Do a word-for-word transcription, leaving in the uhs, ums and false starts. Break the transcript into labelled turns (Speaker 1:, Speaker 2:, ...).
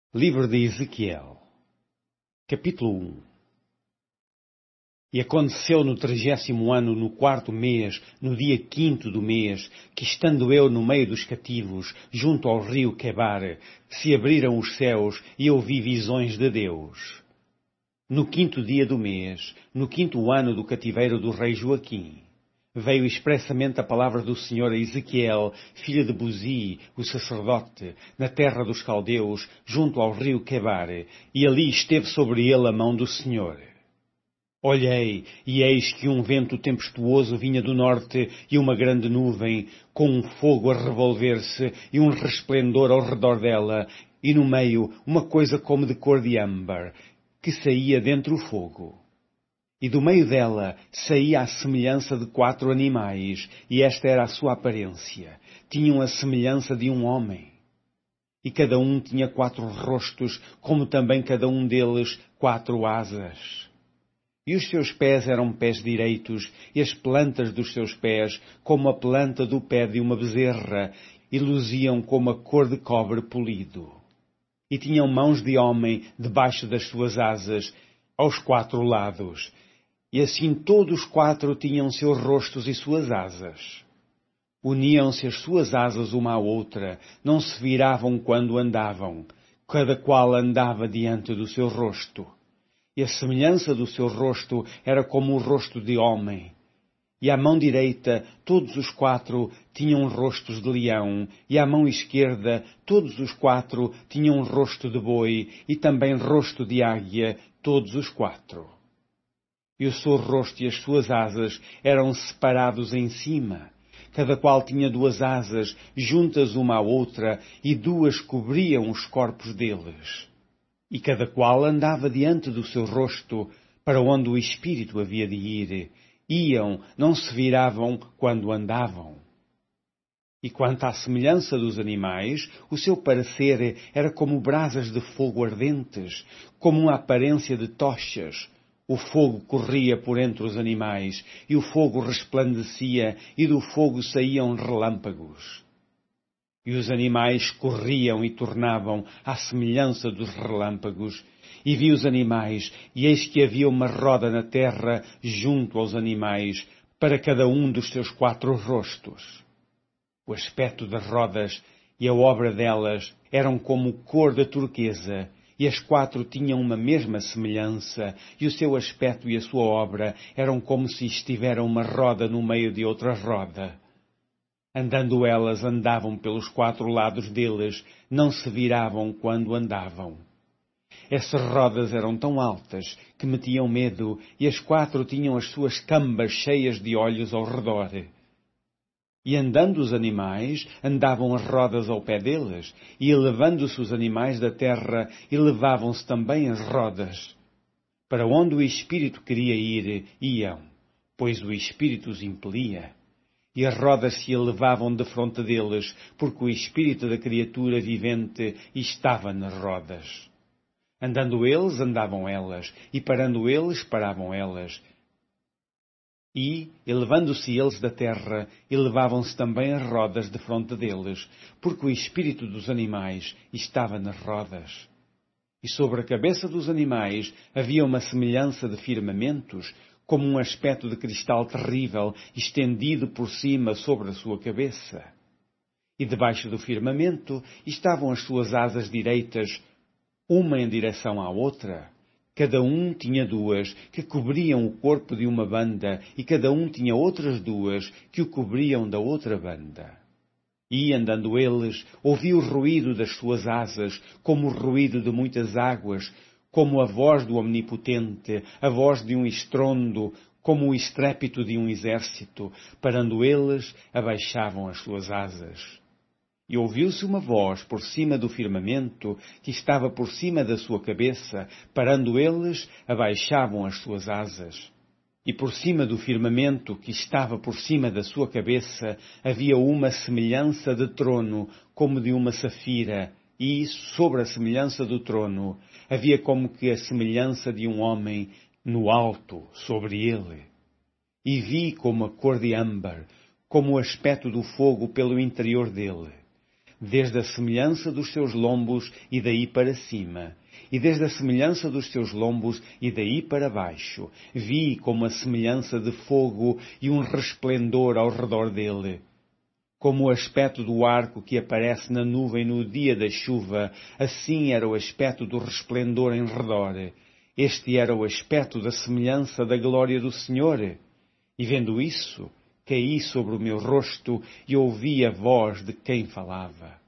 Speaker 1: Livro de Ezequiel, capítulo um. E aconteceu no trigésimo ano, no quarto mês, no dia quinto do mês, que estando eu no meio dos cativos, junto ao rio Quebar, se abriram os céus e eu vi visões de Deus. No quinto dia do mês, no quinto ano do cativeiro do rei Joaquim, veio expressamente a palavra do Senhor a Ezequiel, filho de Buzi, o sacerdote, na terra dos caldeus, junto ao rio Quebar, e ali esteve sobre ele a mão do Senhor. Olhei, e eis que um vento tempestuoso vinha do norte, e uma grande nuvem, com um fogo a revolver-se, e um resplendor ao redor dela, e no meio uma coisa como de cor de âmbar, que saía dentre o fogo. E do meio dela saía a semelhança de quatro animais, e esta era a sua aparência. Tinham a semelhança de um homem. E cada um tinha quatro rostos, como também cada um deles quatro asas. E os seus pés eram pés direitos, e as plantas dos seus pés como a planta do pé de uma bezerra, e luziam como a cor de cobre polido. E tinham mãos de homem debaixo das suas asas, aos quatro lados. E assim todos quatro tinham seus rostos e suas asas. Uniam-se as suas asas uma à outra, não se viravam quando andavam, cada qual andava diante do seu rosto. E a semelhança do seu rosto era como o rosto de homem. E à mão direita todos os quatro tinham rostos de leão, e à mão esquerda todos os quatro tinham rosto de boi, e também rosto de águia, todos os quatro. E o seu rosto e as suas asas eram separados em cima. Cada qual tinha duas asas, juntas uma à outra, e duas cobriam os corpos deles. E cada qual andava diante do seu rosto, para onde o espírito havia de ir. Iam, não se viravam quando andavam. E quanto à semelhança dos animais, o seu parecer era como brasas de fogo ardentes, como uma aparência de tochas. O fogo corria por entre os animais, e o fogo resplandecia, e do fogo saíam relâmpagos. E os animais corriam e tornavam à semelhança dos relâmpagos. E vi os animais, e eis que havia uma roda na terra junto aos animais, para cada um dos seus quatro rostos. O aspecto das rodas e a obra delas eram como cor da turquesa, e as quatro tinham uma mesma semelhança, e o seu aspecto e a sua obra eram como se estivera uma roda no meio de outra roda. Andando elas, andavam pelos quatro lados deles, não se viravam quando andavam. Essas rodas eram tão altas que metiam medo, e as quatro tinham as suas cambas cheias de olhos ao redor. E andando os animais, andavam as rodas ao pé deles, e elevando-se os animais da terra, elevavam-se também as rodas. Para onde o Espírito queria ir, iam, pois o Espírito os impelia. E as rodas se elevavam defronte deles, porque o Espírito da criatura vivente estava nas rodas. Andando eles, andavam elas, e parando eles, paravam elas. E, elevando-se eles da terra, elevavam-se também as rodas defronte deles, porque o espírito dos animais estava nas rodas. E sobre a cabeça dos animais havia uma semelhança de firmamentos, como um aspecto de cristal terrível, estendido por cima sobre a sua cabeça. E debaixo do firmamento estavam as suas asas direitas, uma em direção à outra. Cada um tinha duas, que cobriam o corpo de uma banda, e cada um tinha outras duas, que o cobriam da outra banda. E, andando eles, ouvi o ruído das suas asas, como o ruído de muitas águas, como a voz do Omnipotente, a voz de um estrondo, como o estrépito de um exército. Parando eles, abaixavam as suas asas. E ouviu-se uma voz por cima do firmamento, que estava por cima da sua cabeça. Parando eles, abaixavam as suas asas. E por cima do firmamento, que estava por cima da sua cabeça, havia uma semelhança de trono, como de uma safira, e, sobre a semelhança do trono, havia como que a semelhança de um homem no alto, sobre ele. E vi como a cor de âmbar, como o aspecto do fogo pelo interior dele. desde a semelhança dos seus lombos e daí para cima, e desde a semelhança dos seus lombos e daí para baixo, vi como a semelhança de fogo e um resplendor ao redor dele. Como o aspecto do arco que aparece na nuvem no dia da chuva, assim era o aspecto do resplendor em redor. Este era o aspecto da semelhança da glória do Senhor. E vendo isso, caí sobre o meu rosto e ouvi a voz de quem falava.